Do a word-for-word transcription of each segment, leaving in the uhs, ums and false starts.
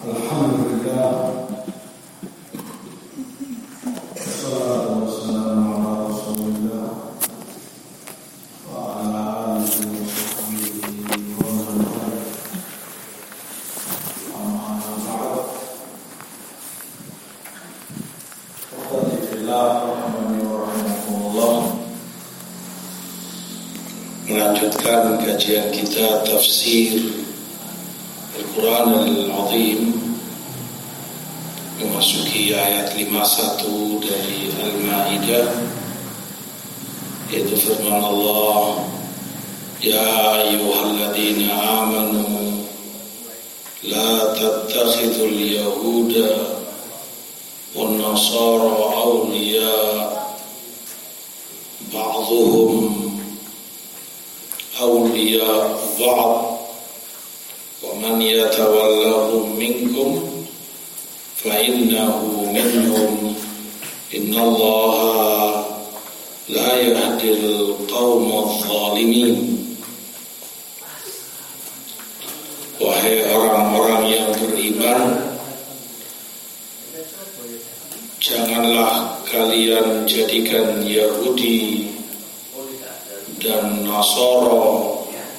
Alhamdulillah, wassalatu wassalamu ala Rasulillah wa ala alihi wa sahbihi wa man walah. Amma ba'd. Ikhwati fillah, rahimani wa rahimakumullah. Melanjutkan kajian kita tafsir Al-Quran Al-Azim, memasuki ayat lima puluh satu dari Al-Ma'idah, yaitu firman Allah, Ya ayyuhalladzina amanu la tattakhidul yahuda wan nasara awliya ba'dhuhum awliya ba'd وَمَنْ يَتَوَلَّهُمْ مِنْكُمْ فَإِنَّهُ مِنْهُمْ إِنَّ اللَّهَ لَا يَهْدِي الْقَوْمَ الظَّالِمِينَ. Wahai orang-orang yang beriman, janganlah kalian jadikan Yahudi dan Nasara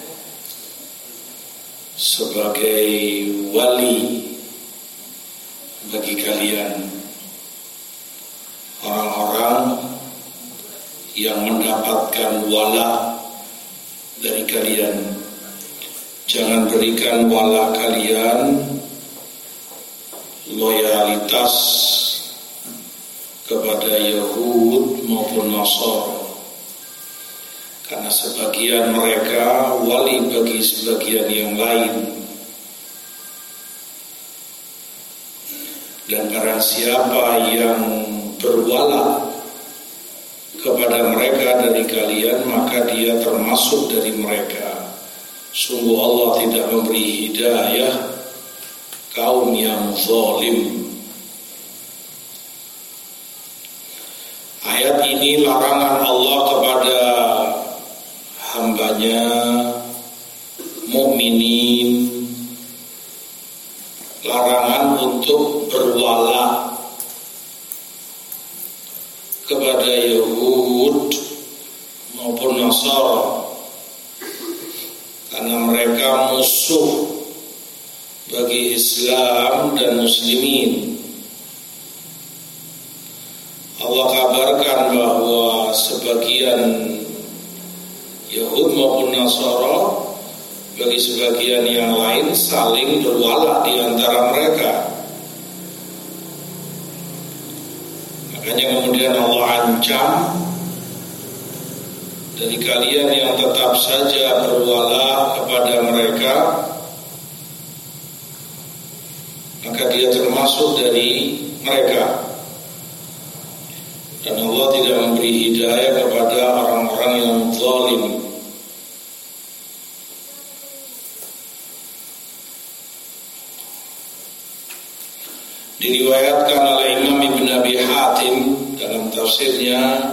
sebagai wali bagi kalian, orang-orang yang mendapatkan wala dari kalian. Jangan berikan wala kalian loyalitas kepada Yahud maupun Nasara, karena sebagian mereka wali bagi sebagian yang lain. Dan barang siapa yang berwala kepada mereka dari kalian, maka dia termasuk dari mereka. Sungguh Allah tidak memberi hidayah kaum yang zalim. Ayat ini larangan Allah kepada hambanya mukminin, larangan untuk berwala kepada Yahud maupun Nasara, karena mereka musuh bagi Islam dan muslimin. Allah kabarkan bahwa sebagian Yahud maupun Nasara bagi sebagian yang lain saling berwala di antara mereka. Makanya kemudian Allah ancam, dari kalian yang tetap saja berwala kepada mereka, maka dia termasuk dari mereka. Dan Allah tidak memberi hidayah kepada orang-orang yang zalim. Diriwayatkan oleh Imam Ibn Abi Hatim dalam tafsirnya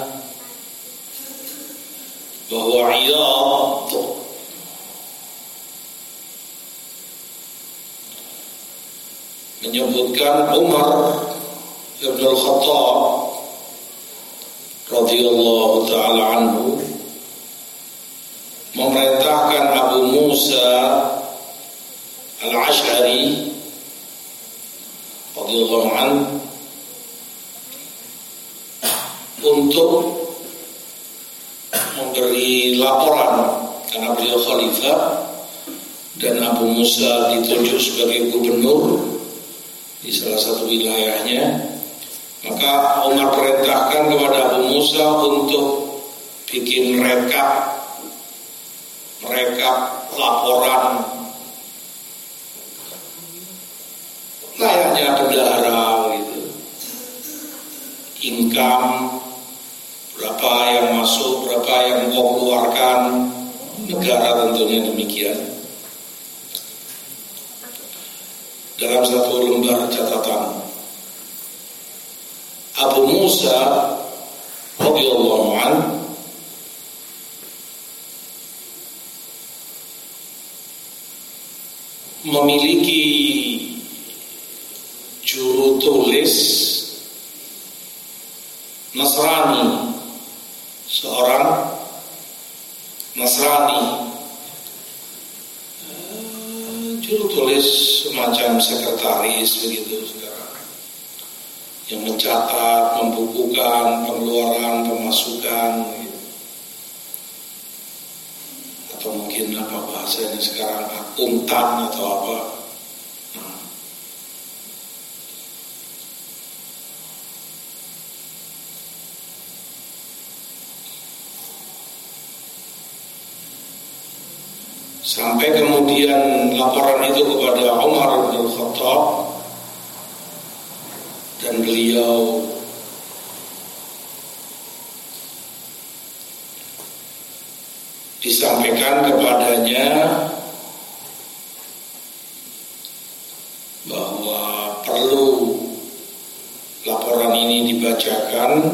bahwa Iyad menyebutkan Umar Ibn Al-Khattab radhiyallahu ta'ala anhu memerintahkan Abu Musa Al-Ash'ari radhiyallahu anhu untuk memberi laporan, karena beliau khalifah dan Abu Musa ditunjuk sebagai gubernur di salah satu wilayahnya. Maka Umar perintahkan kepada Abu Musa untuk bikin rekap rekap laporan layaknya bendahara gitu. Income berapa yang masuk, berapa yang mau keluarkan, negara tentunya demikian. Dalam satu lembar catatan, Abu Musa radhiyallahu anhu memiliki tulis Nasrani, seorang Nasrani, juru tulis semacam sekretaris begitu sekarang, yang mencatat, membukukan pengeluaran, pemasukan gitu. Atau mungkin apa bahasanya sekarang, akuntan atau apa. Nah. Sampai kemudian laporan itu kepada Umar bin Khattab, dan beliau disampaikan kepadanya bahwa perlu laporan ini dibacakan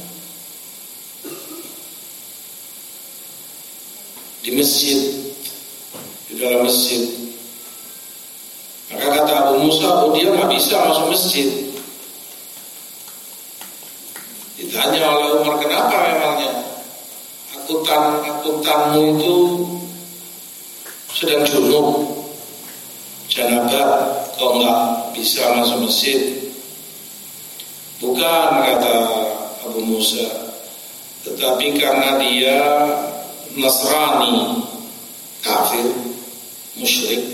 di masjid, di dalam masjid. Maka kata Abu Musa, oh dia nggak bisa masuk masjid. Ditanya oleh Umar, kenapa memangnya? Akuntan akuntanmu itu sedang junub, janabah, kau nggak bisa masuk masjid. Bukan, kata Abu Musa, tetapi karena dia Nasrani, kafir, musyrik.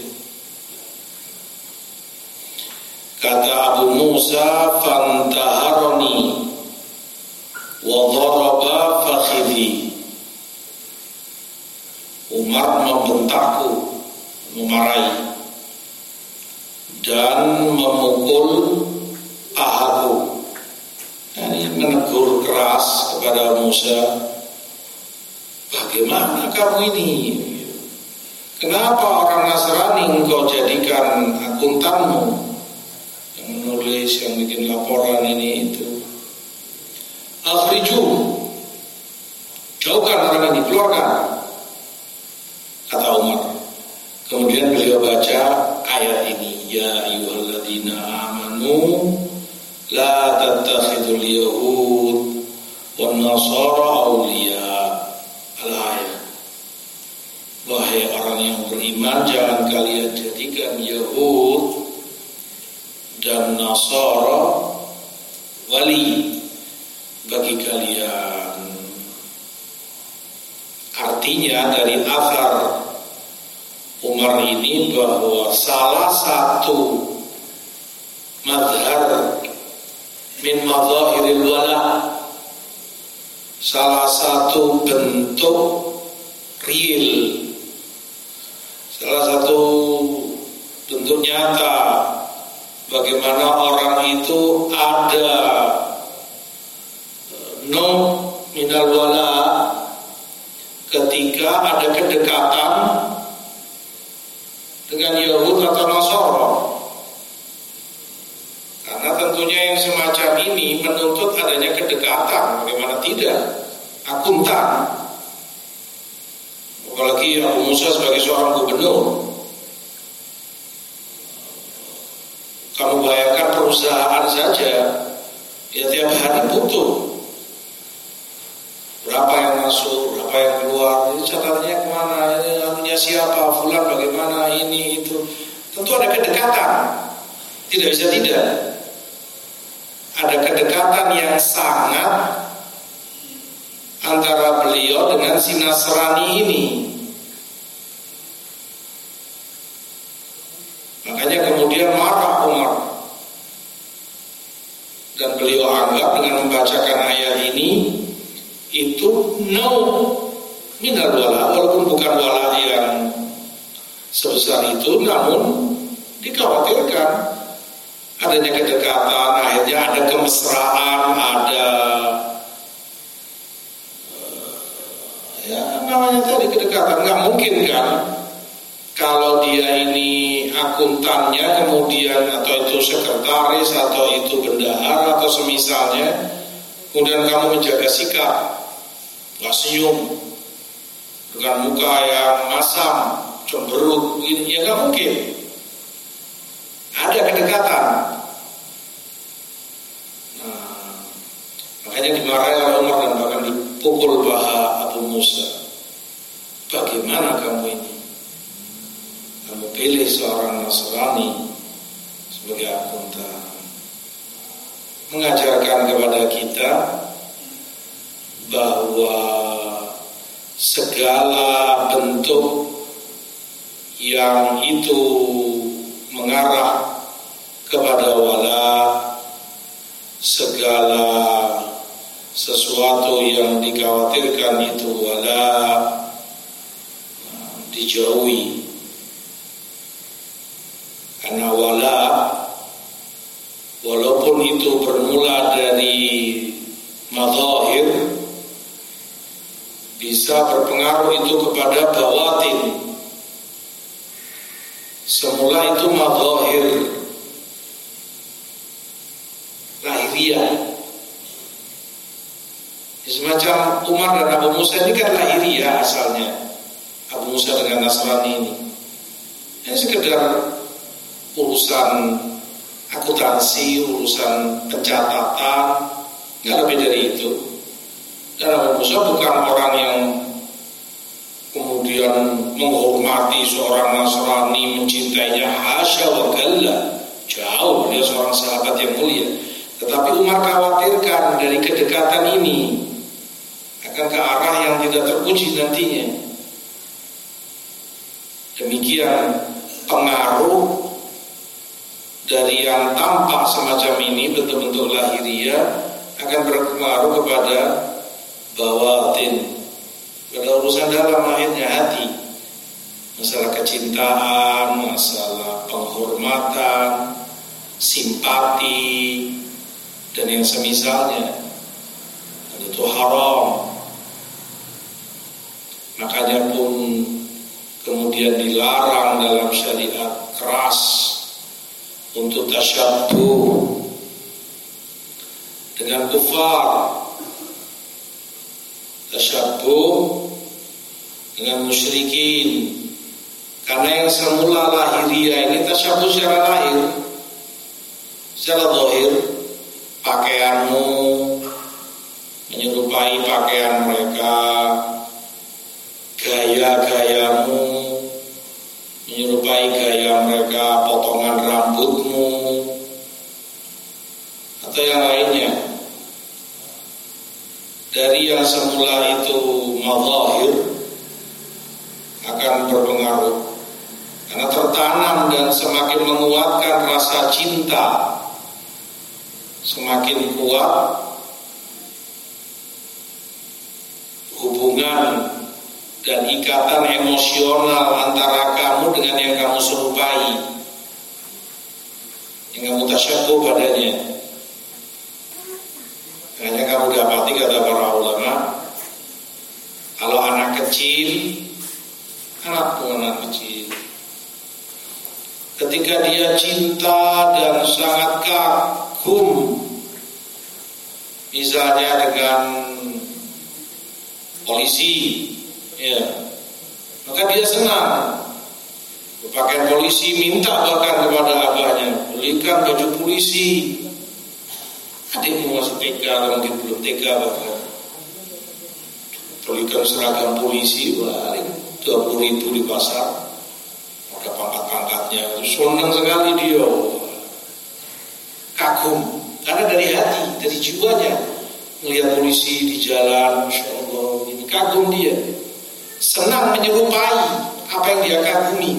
Kata Abu Musa, fantaharoni wa dharaba fakhidhi. Umar membentakku, memarahi, dan memukul pahaku. Ini menegur keras kepada Musa, bagaimana kamu ini? Kenapa orang Nasrani engkau jadikan akuntanmu, yang menulis, yang bikin laporan ini itu? Akhriju, jauhkan orang ini, keluarkan, kata Umar. Kemudian beliau baca ayat ini, ya ayyuhalladzina amanu la tattakhidul yahud wan nasara awliya. Al-ayat. Wahai orang yang beriman, jangan kalian jadikan Yahud dan Nasara wali bagi kalian. Artinya dari athar Umar ini bahwa salah satu madhar min madhahiril wala, salah satu bentuk real, salah satu bentuk nyata bagaimana orang itu ada no minal wala ketika ada kedekatan dengan Yahud atau Nasara. Karena tentunya yang semacam ini menuntut adanya kedekatan, bagaimana tidak, akuntan. Apalagi Abu Musa sebagai seorang gubernur. Kamu bayangkan perusahaan saja, ya tiap hari butuh berapa yang masuk, berapa yang keluar, ini catatannya kemana, ini anunya siapa, fulan bagaimana, ini itu. Tentu ada kedekatan, tidak bisa tidak. Ada kedekatan yang sangat antara beliau dengan si Nasrani ini. Makanya kemudian marah Umar, dan beliau anggap dengan membacakan ayat ini itu no minal wala, walaupun bukan wala yang sebesar itu, namun dikhawatirkan adanya kedekatan, akhirnya ada kemesraan, ada ya namanya tadi kedekatan. Nggak mungkin kan kalau dia ini akuntannya kemudian, atau itu sekretaris, atau itu bendahara, atau semisalnya, kemudian kamu menjaga sikap, nggak senyum, dengan muka yang masam, cemberut, begini, ya nggak mungkin. Ada kedekatan. akhirnya dimarahi oleh Umar dan bahkan dipukul paha Abu Musa. Bagaimana kamu ini? Kamu pilih seorang Nasrani sebagai akuntan, mengajarkan kepada kita bahwa segala bentuk yang itu mengarah kepada wala, segala sesuatu yang dikhawatirkan itu wala, dijauhi. Karena wala, walaupun itu bermula dari mazahir, bisa berpengaruh itu kepada bawatin. Semula itu mazahir, lahiriah. Semacam Umar dan Abu Musa ini kan lahiriah asalnya. Abu Musa dengan Nasrani ini, ini sekedar urusan akuntansi, urusan pencatatan, nggak lebih dari itu. Dan Abu Musa bukan orang yang kemudian menghormati seorang Nasrani, mencintainya, hasya wa kalla, jauh, dia seorang sahabat yang mulia. Tetapi Umar khawatirkan dari kedekatan ini akan ke arah yang tidak terpuji nantinya. Demikian pengaruh dari yang tampak semacam ini, bentuk-bentuk lahiriah, akan berpengaruh kepada bawatin, pada urusan dalam akhirnya hati, masalah kecintaan, masalah penghormatan, simpati, dan yang semisalnya. Dan itu haram. Makanya pun kemudian dilarang dalam syariat keras untuk tasyabbuh dengan kufar, tasyabbuh dengan musyrikin. Karena yang semula lahiriah ini tasyabbuh secara lahir, secara zahir, pakaianmu menyerupai pakaian mereka, gaya-gayamu menyerupai gaya mereka, potongan rambutmu atau yang lainnya. Dari yang semula itu mazahir akan berpengaruh, karena tertanam dan semakin menguatkan rasa cinta, semakin kuat hubungan dan ikatan emosional antara kamu dengan yang kamu serupai, yang kamu tasyabbuh padanya. Hanya kamu dapati, kata para ulama, kalau anak kecil, anakku anak kecil, ketika dia cinta dan sangat kagum, misalnya dengan polisi, ya, maka dia senang berpakaian polisi, minta bahkan kepada abahnya, belikan baju polisi. Adikmu masuk T K atau mungkin belum T K, bahkan belikan seragam polisi, balik dua puluh ribu di pasar, ada pangkat-pangkatnya, senang sekali dia, kagum, karena dari hati, dari jiwanya, melihat polisi di jalan, Masya Allah, ini kagum dia, senang menyerupai apa yang dia kagumi.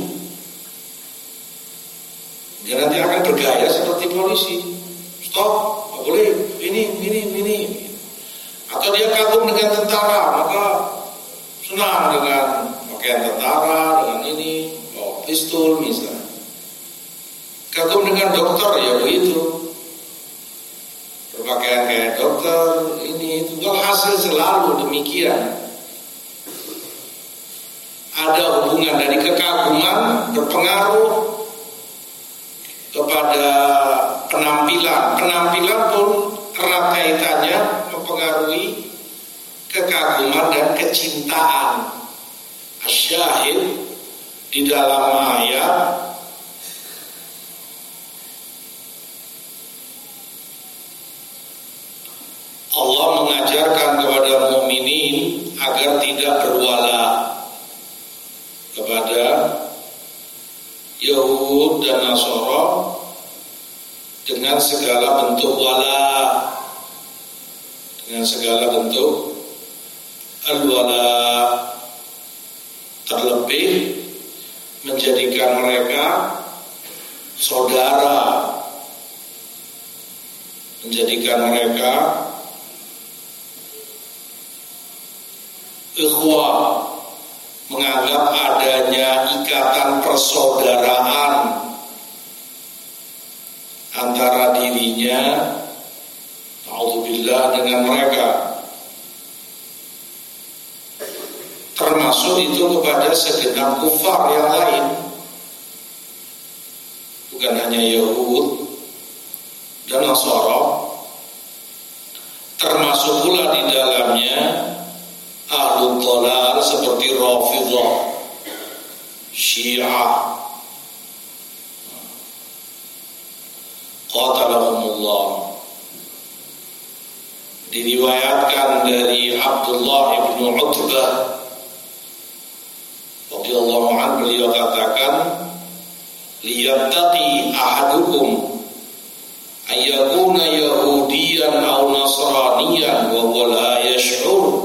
Dia nanti akan bergaya seperti polisi. Stop, nggak boleh, ini, ini, ini. Atau dia kagum dengan tentara, maka senang dengan pakaian tentara, dengan ini, bawa pistol misalnya. Kagum dengan dokter, ya begitu, berpakaian kayak dokter, ini itu. Hasil selalu demikian. Ada hubungan dari kekaguman berpengaruh kepada penampilan. Penampilan pun erat kaitannya mempengaruhi kekaguman dan kecintaan. Asyahid di dalam ayat Allah mengajarkan kepada mukminin agar tidak berwala kepada Yahud dan Nasara dengan segala bentuk wala, dengan segala bentuk al-wala, terlebih menjadikan mereka saudara, menjadikan mereka ikhwah, menganggap adanya ikatan persaudaraan antara dirinya, na'udzubillah, dengan mereka. Termasuk itu kepada segenap kufar yang lain, bukan hanya Yahud dan Nasara, termasuk pula di dalamnya ahlul dhalal seperti Rafidhah, Syiah, qatalahumullah. Diriwayatkan dari Abdullah ibn Utbah radhiyallahu anhu, beliau katakan, liyattaqi ahadukum ayyakuna yahudiyan aw nasraniyan wa huwa la yash'ur.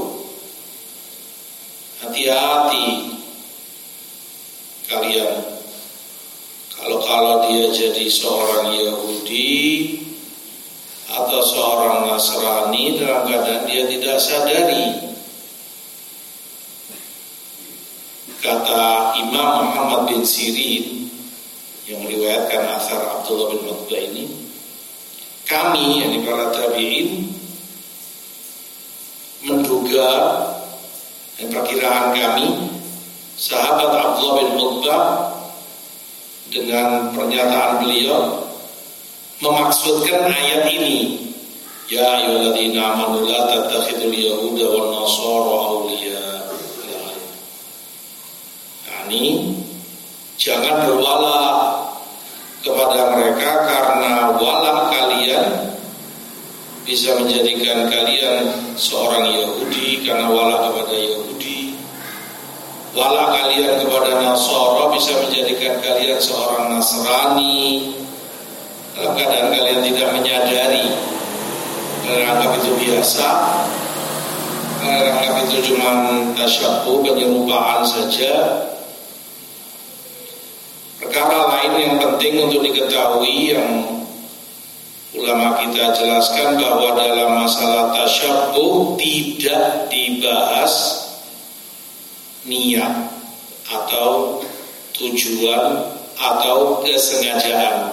Hati-hati kalian kalau-kalau dia jadi seorang Yahudi atau seorang Nasrani dalam keadaan dia tidak sadari. Kata Imam Muhammad bin Sirin yang meriwayatkan asar Abdullah bin Utbah ini, kami, yakni para tabi'in, menduga, dan perkiraan kami, sahabat Abdullah bin Utbah dengan pernyataan beliau memaksudkan ayat ini, ya ayyuhalladzina amanu la tattakhidul yahuda wan nasara awliya. Ini jangan berwala kepada mereka, karena wala kalian bisa menjadikan kalian seorang Yahudi karena wala kepada Yahudi. Wala kalian kepada Nasara bisa menjadikan kalian seorang Nasrani dalam keadaan kalian tidak menyadari. Kalian anggap itu biasa, kalian anggap itu cuma tasyabbuh, penyerupaan saja. Perkara lain yang penting untuk diketahui yang ulama kita jelaskan, bahwa dalam masalah tasyabbuh tidak dibahas niat atau tujuan atau kesengajaan.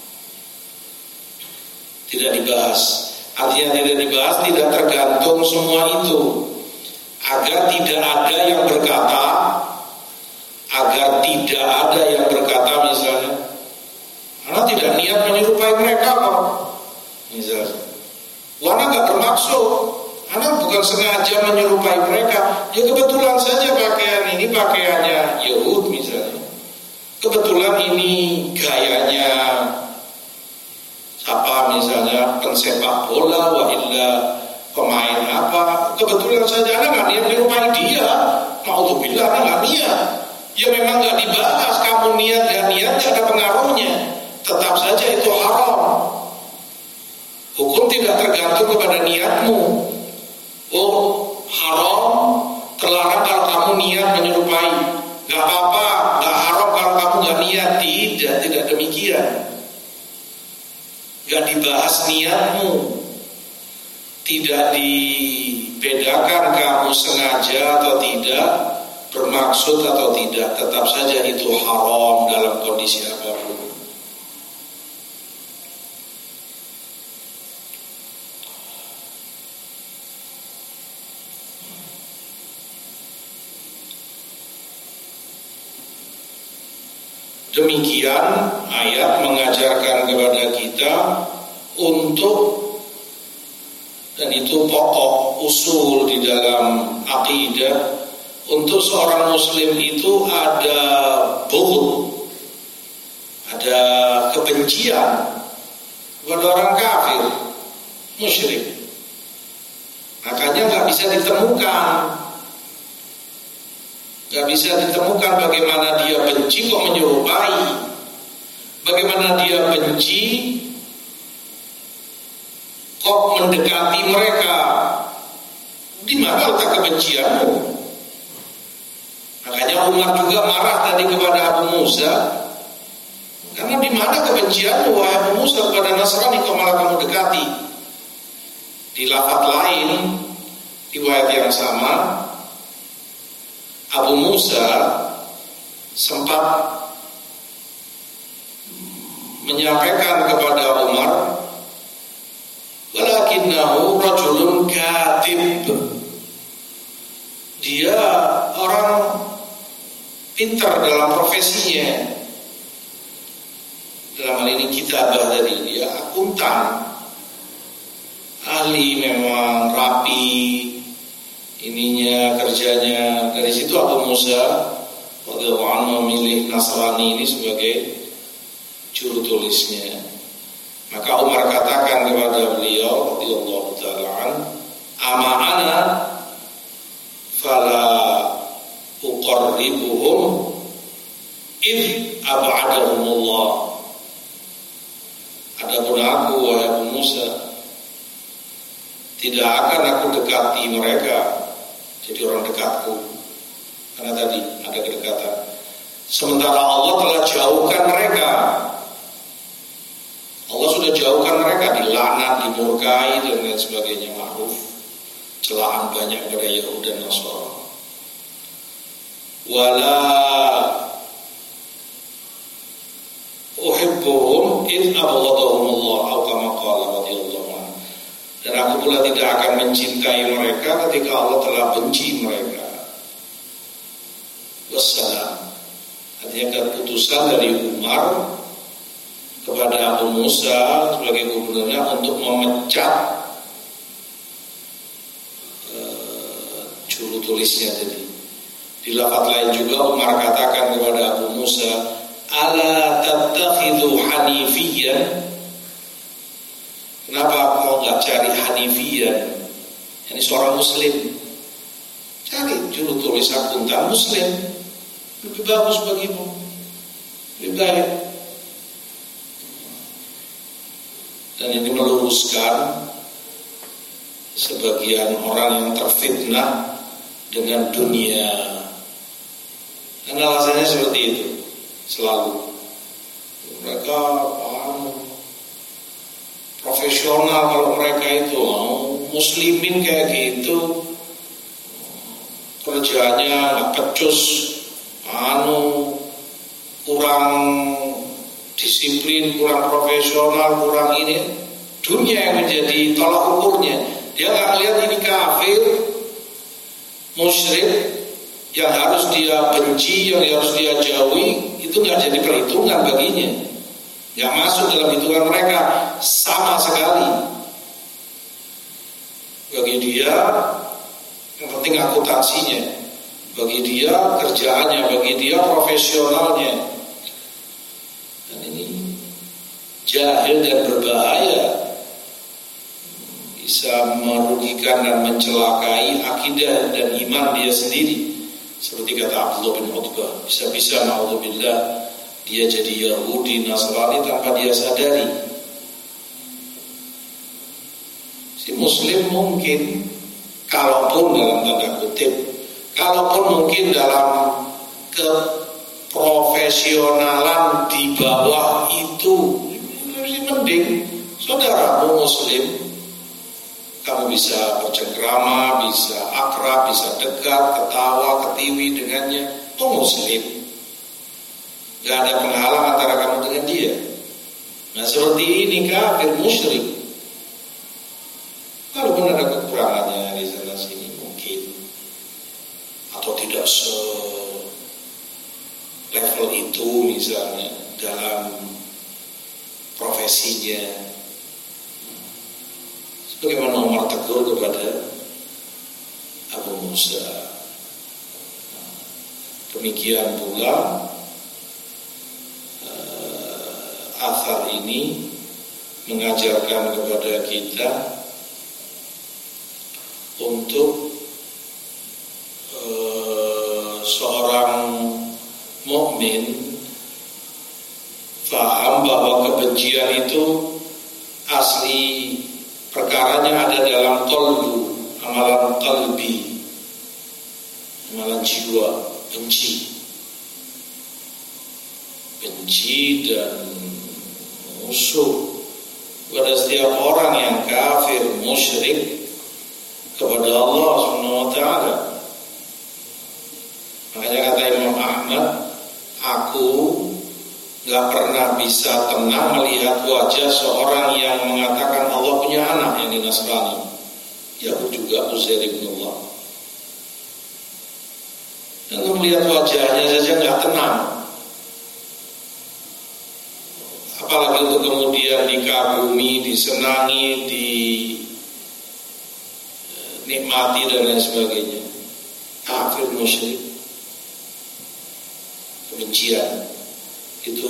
Tidak dibahas. Artinya tidak dibahas, tidak tergantung semua itu. Agar tidak ada yang berkata, agar tidak ada yang berkata misalnya, Ana tidak niat menyerupai mereka kok, misalnya, Wana gak bermaksud, Ana bukan sengaja menyerupai mereka, ya kebetulan saja pakaian ini pakaiannya Yahud misalnya, kebetulan ini gayanya apa misalnya pensepak bola, wa illa pemain apa, kebetulan saja Ana gak niat menyerupai dia, ma'udzubillah, Ana gak niat. Ya memang gak dibahas, kamu niat gak niat gak ada pengaruhnya, tetap saja itu haram. Hukum tidak tergantung kepada niatmu. Oh haram, terlarang kalau kamu niat menyerupai, gak apa-apa, gak haram kalau kamu gak niat. Tidak, tidak demikian. Gak dibahas niatmu, tidak dibedakan kamu sengaja atau tidak, bermaksud atau tidak, tetap saja itu haram dalam kondisi apapun. Demikian ayat mengajarkan kepada kita untuk, dan itu pokok usul di dalam akidah, untuk seorang muslim itu ada bughd, ada kebencian kepada orang kafir, musyrik. Maka nggak bisa ditemukan. Nggak bisa ditemukan bagaimana dia benci kok menyerupai, bagaimana dia benci kok mendekati mereka. Di mana letak kebencianmu? Makanya Umar juga marah tadi kepada Abu Musa, karena di mana kebencianmu wahai Abu Musa kepada Nasrani kok malah kamu dekati. Di lafaz lain, riwayat yang sama, Abu Musa sempat menyampaikan kepada Umar, walakinnahu rajulun katib. Dia orang pintar dalam profesinya. Dalam hal ini kitabah dari dia akuntan, ahli memang, rapi ininya kerjanya. Dari situ Abu Musa radhiyallahu anhu memilih Nasrani ini sebagai juru tulisnya. Maka Umar katakan kepada beliau radhiyallahu ta'ala an, ama ana fala uqarribuhum id ab'adahumullah. Adapun aku wahai Abu Musa, tidak akan aku dekati mereka jadi orang dekatku, karena tadi ada kedekatan. Sementara Allah telah jauhkan mereka. Allah sudah jauhkan mereka, dilaknat, dimurkai dan lain sebagainya, ma'ruf. Celaan banyak pada Yahudi dan Nasrani. Wala uhibbuhum in abghadahumullah aw kama qala radhiyallahu anhu. Dan aku pula tidak akan mencintai mereka ketika Allah telah benci mereka. Wassalam. Artinya keputusan dari Umar kepada Abu Musa sebagai gubernurnya untuk memecat uh, juru tulisnya tadi. Di lafaz lain juga Umar katakan kepada Abu Musa, ala tattakhidhu hanifiyyan. Kenapa mau nggak cari hanifiyyan? Ini seorang muslim. Cari juru tulis akuntan muslim, lebih bagus bagimu, lebih baik. Dan ini meluruskan sebagian orang yang terfitnah dengan dunia. Dan alasannya seperti itu selalu. Mereka paham profesional kalau mereka itu oh, muslimin kayak gitu, kerjanya pecus, anu kurang disiplin, kurang profesional, kurang ini. Dunia yang menjadi tolak ukurnya. Dia nggak melihat ini kafir, musyrik yang harus dia benci, yang harus dia jauhi, itu nggak jadi perhitungan baginya. Nggak masuk dalam hitungan mereka sama sekali. Bagi dia yang penting akuntansinya, bagi dia kerjaannya, bagi dia profesionalnya. Dan ini jahil dan berbahaya, bisa merugikan dan mencelakai akidah dan iman dia sendiri. Seperti kata Abdullah bin Utbah, bisa-bisa na'udzubillah dia jadi Yahudi, Nasrani tanpa dia sadari. Si Muslim mungkin, kalaupun dalam tanda kutip, kalaupun mungkin dalam keprofesionalan di bawah itu, masih mending saudaramu Muslim, kamu bisa bercengkrama, bisa akrab, bisa dekat, ketawa, ketiwi dengannya. Oh Muslim, gak ada penghalang antara kamu dengan dia. Nah seperti ini kafir musyrik. Kalaupun ada kekurangannya di sana sini mungkin, atau tidak se level itu misalnya dalam profesinya. Bagaimana Umar tegur kepada Abu Musa. Demikian pula uh, athar ini mengajarkan kepada kita untuk uh, seorang mukmin faham bahwa kebencian itu asli perkaranya ada dalam qalbu, amalan qalbi, amalan jiwa, benci benci dan musuh pada setiap orang yang kafir, musyrik kepada Allah Subhanahu wa taala. Makanya kata Imam Ahmad, aku gak pernah bisa tenang melihat wajah seorang yang mengatakan Allah punya anak, yang di Nasrani, Yahudi juga Uzair ibn Allah. Dan melihat wajahnya saja gak tenang, apalagi untuk kemudian dikagumi, disenangi, dinikmati dan lain sebagainya. Kafir, musyrik, kebencian itu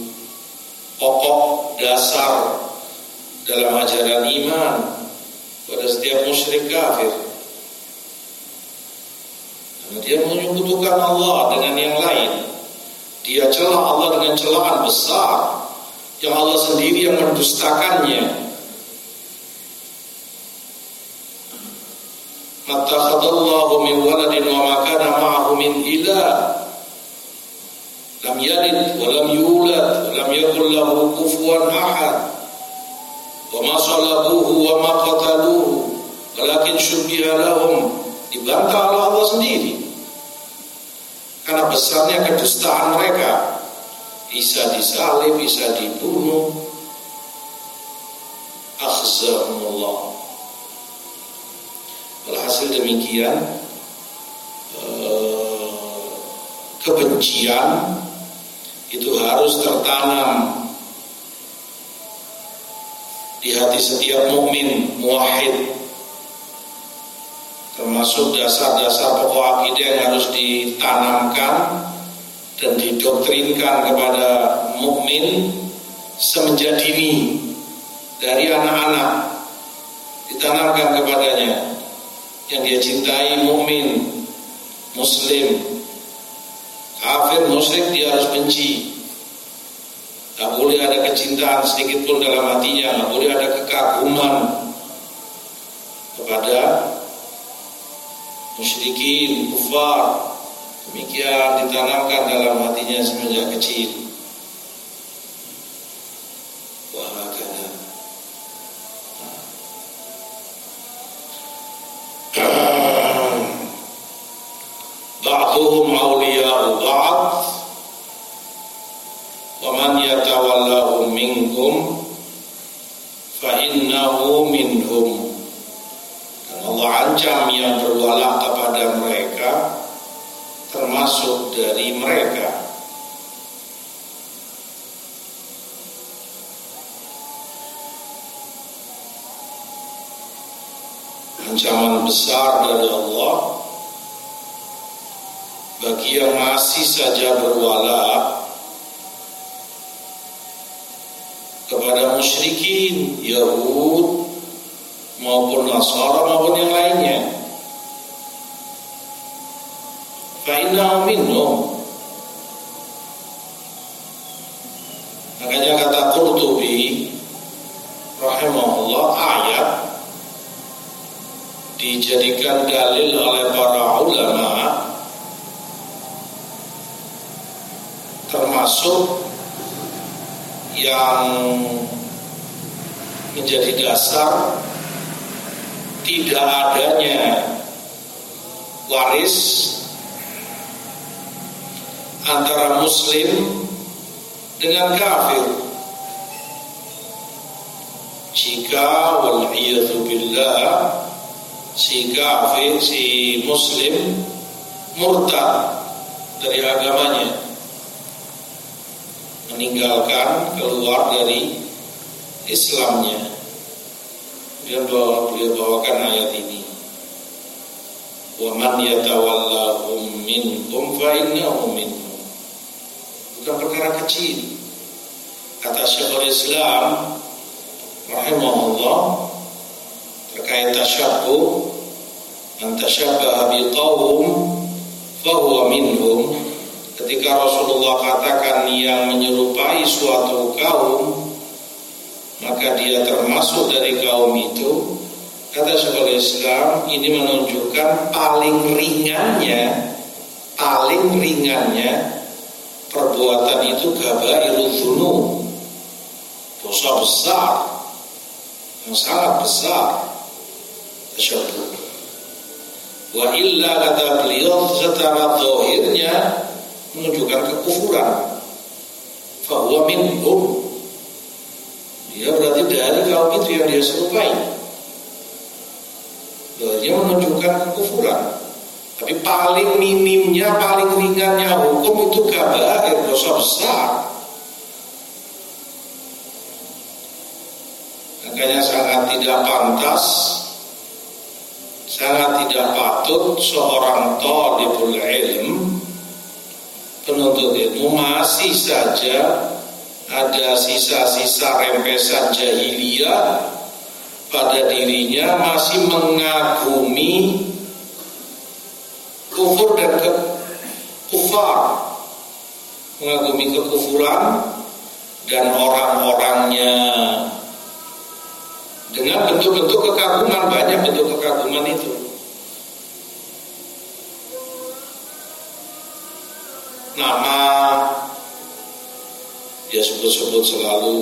pokok dasar dalam ajaran iman pada setiap musyrik kafir. Karena dia menyekutukan Allah dengan yang lain, dia celah Allah dengan celaan besar yang Allah sendiri yang mendustakannya. Mattakhadallahu min waladin wa ma kana ma'ahu min ilah. Lam yalid wa lam yulad wa lam yakul lahu kufuwan ahad. Wa ma salabuhu wa ma qataluhu walakin syubbiha lahum. Dibantah oleh Allah sendiri karena besarnya kedustaan mereka. Isa disalib, Isa dibunuh, akhzahumullah. Walhasil demikian, kebencian itu harus tertanam di hati setiap mukmin muwahhid, termasuk dasar-dasar pokok akidah yang harus ditanamkan dan didoktrinkan kepada mukmin semenjak dini dari anak-anak, ditanamkan kepadanya yang dia cintai mukmin, muslim, kafir, musyrik dia harus benci. Tak boleh ada kecintaan sedikit pun dalam hatinya, tak boleh ada kekaguman kepada musyrikin, kufar. Demikian ditanamkan dalam hatinya semenjak kecil. Wahakana. Ba'duhum awliya'u ba'd wa man yatawallahum minkum fa innahu minhum. Dan Allah ancam yang berwala kepada mereka termasuk dari mereka. Ancaman besar dari Allah bagi yang masih saja berwala kepada musyrikin, Yahud maupun Nasara maupun yang lainnya. Fa'innahu minhum. Makanya kata Qurtubi rahimahullah, ayat dijadikan dalil oleh para ulama termasuk yang menjadi dasar tidak adanya waris antara muslim dengan kafir jika wal'iyadzu billah si kafir, si muslim murtad dari agamanya, meninggalkan, keluar dari Islamnya. Dia bawa, dia bawakan ayat ini, wa man yatawallahum minkum fa innahu minhum. Bukan perkara kecil. Kata Syekhul Islam rahimahullah terkait tasyabbuh Man tashabbaha biqaum fahuwa minhum. Ketika Rasulullah katakan yang menyerupai suatu kaum, maka dia termasuk dari kaum itu. Kata Syekhul Islam, ini menunjukkan paling ringannya, paling ringannya perbuatan itu kabairudz dzunub, dosa besar, yang sangat besar, tasyabbuh. Wa illa, kata beliau, secara zahirnya menunjukkan kekufuran. Fahuwa minhum, dia berarti dari kaum itu yang dia serupai. Dia menunjukkan kekufuran. Tapi paling minimnya, paling ringannya hukum itu kabair, dosa besar. Makanya sangat tidak pantas, sangat tidak patut seorang thalibul ilm, penuntut ilmu, masih saja ada sisa-sisa rempesan jahiliyah pada dirinya, masih mengagumi kufur dan kekufar, mengagumi kekufuran dan orang-orangnya dengan bentuk-bentuk kekaguman. Banyak bentuk kekaguman itu. Nama dia sebut-sebut selalu,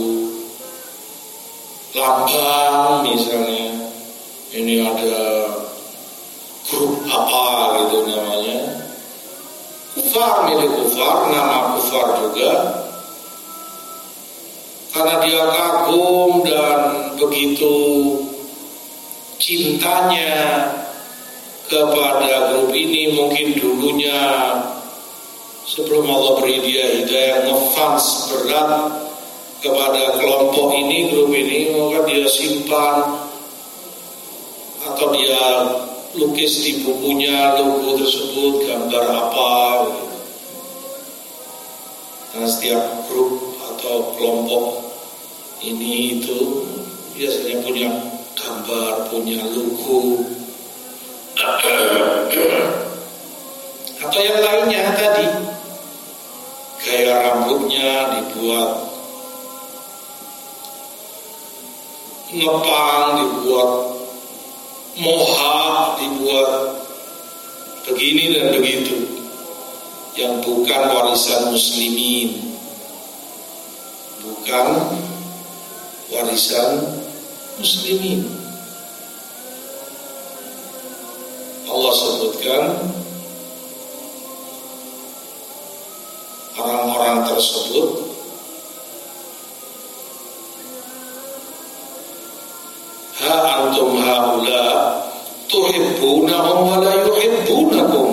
lambang misalnya, ini ada grup apa gitu namanya, kufar, milik kufar, nama kufar juga, karena dia kagum dan begitu cintanya kepada grup ini. Mungkin dulunya sebelum Allah beri dia hidayah, ngefans berat kepada kelompok ini, grup ini, maka dia simpan atau dia lukis di bukunya logo tersebut, gambar apa gitu. Nah, setiap grup atau kelompok ini itu biasanya punya gambar, punya logo atau yang lainnya tadi, gaya rambutnya dibuat ngepang, dibuat moha, dibuat begini dan begitu, yang bukan warisan muslimin, bukan warisan muslimin. Allah sebutkan orang-orang tersebut ha antum haula tuhibbunahum wa la yuhibbunakum.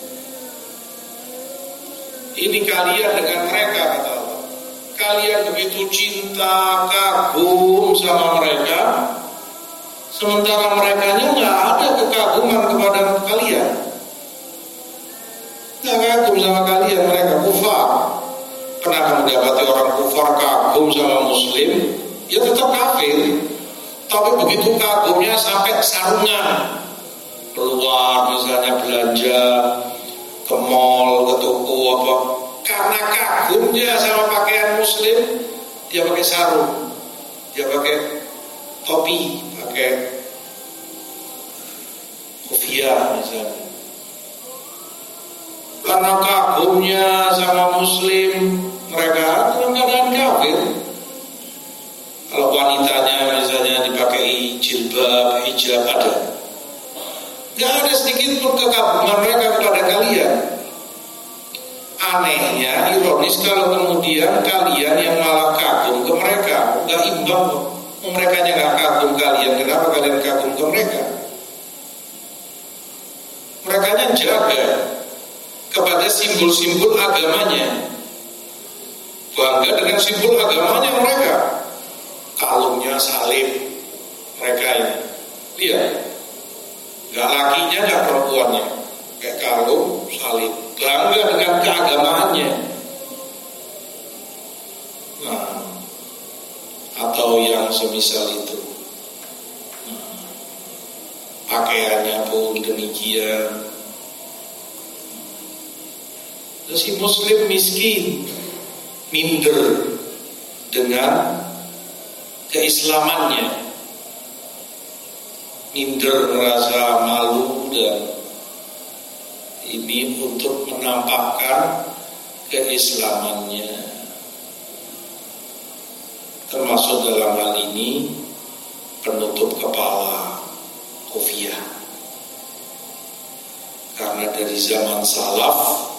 Ini kalian dengan mereka, kata Allah. Kalian begitu cinta, kagum sama mereka, sementara merekanya nggak ada kekaguman kepada kalian. Nggak kagum sama kalian, mereka kufar. Pernah kamu dapati orang kufar kagum sama muslim? Ya tetap kafir. Tapi begitu kagumnya sampai sarungan, keluar misalnya belanja ke mall, ke toko apa, karena kagumnya sama pakaian muslim, dia pakai sarung, dia pakai topi, pakai kopiah misalnya. Karena kagumnya sama muslim, mereka dalam keadaan kafir. Kalau wanitanya misalnya dipakai jilbab, hijab, ada. Gak ada sedikit pun kekaguman mereka kepada kalian. Anehnya, ironis kalau kemudian kalian yang malah kagum ke mereka. Gak imbang kok. Mereka nya gak kagum kalian, kenapa kalian kagum ke mereka? Mereka nya jaga kepada simbol-simbol agamanya, bangga dengan simbol agamanya mereka. Kalungnya salib mereka ini, lihat, gak lakinya gak perempuannya, kayak kalung salib, bangga dengan keagamaannya. Nah, atau yang semisal itu. Nah, pakaiannya pun demikian. Si muslim miskin, minder dengan keislamannya, minder, merasa malu, dan ini untuk menampakkan keislamannya, termasuk dalam hal ini penutup kepala, kofiah. Karena dari zaman salaf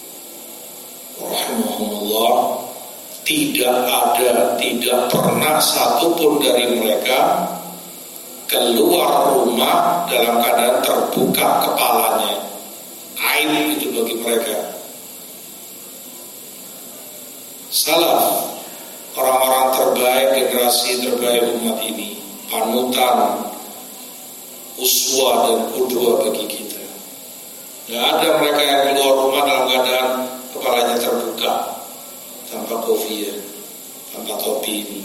rahimahumullah tidak ada, tidak pernah satupun dari mereka keluar rumah dalam keadaan terbuka kepalanya. Aib itu bagi mereka. Salaf, orang-orang terbaik, generasi terbaik umat ini, panutan, uswah dan qudwah bagi kita. Tidak ada mereka yang keluar rumah dalam keadaan kepalanya terbuka, tanpa kopiah, tanpa topi ini.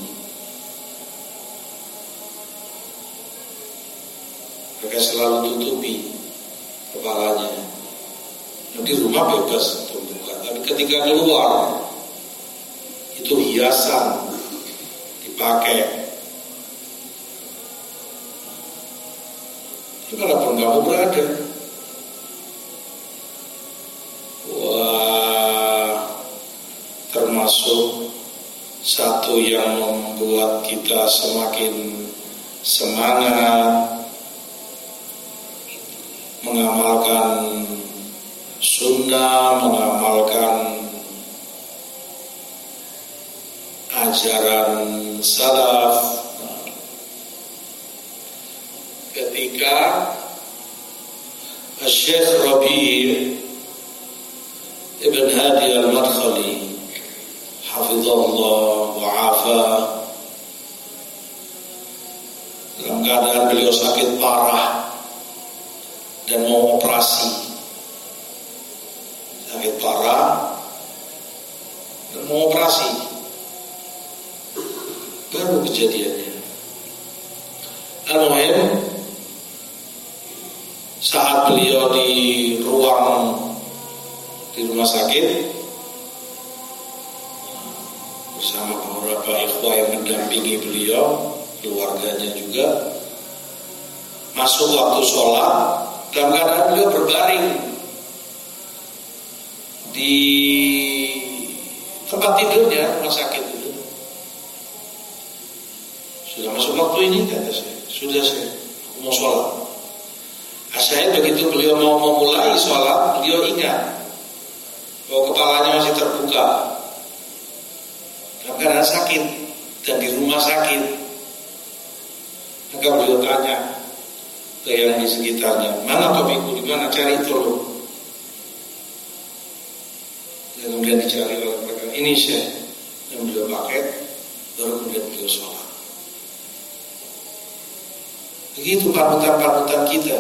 Mereka selalu tutupi kepalanya. Di rumah bebas terbuka, tapi ketika keluar itu hiasan dipakai. Dimanapun kamu berada, wah, termasuk satu yang membuat kita semakin semangat mengamalkan sunnah, mengamalkan ajaran salaf. Ketika Syekh Rabi' Ibn Hadi Al-Madkhali hafizahullah wa afa, dalam keadaan beliau sakit parah dan mau operasi, sakit parah dan mau operasi, baru kejadiannya. Al-Muhim, saat beliau di ruang di rumah sakit bersama beberapa ikhwah yang mendampingi beliau, keluarganya juga, masuk waktu sholat, dalam keadaan beliau berbaring di tempat tidurnya rumah sakit itu. Sudah masuk waktu ini, kata saya. Sudah, saya mau sholat. Asalnya begitu beliau mau memulai sholat, beliau ingat bahwa kepalanya masih terbuka, dalam keadaan sakit dan di rumah sakit. Maka beliau tanya ke yang di sekitarnya, mana topiku, di mana, cari tolong. Dan kemudian dicari oleh mereka. Ini Syekh yang beliau pakai, baru kemudian beliau sholat. Begitu panutan-panutan kita,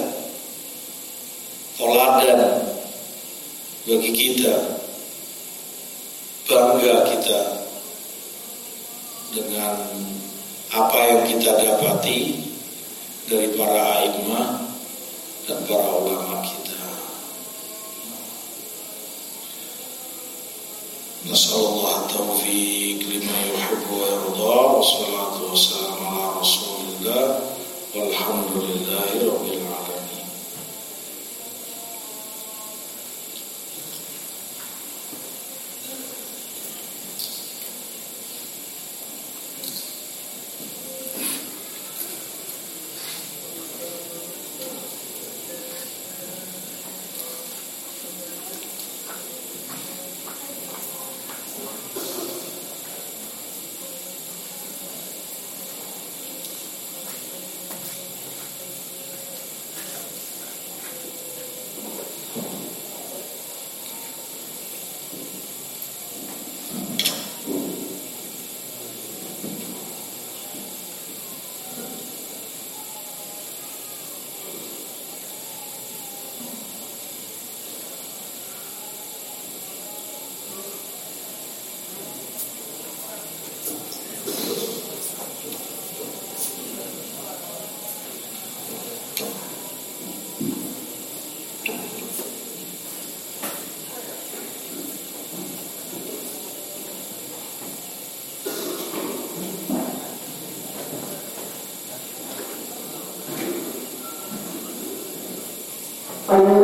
toladan bagi kita, bangga kita dengan apa yang kita dapati dari para a'immah dan para ulama kita. Nasallallahu taufiq lima yuhibbu wa yarda, wassalatu wassalamu ala rasulillah, walhamdulillahi rabbil alamin. Thank you.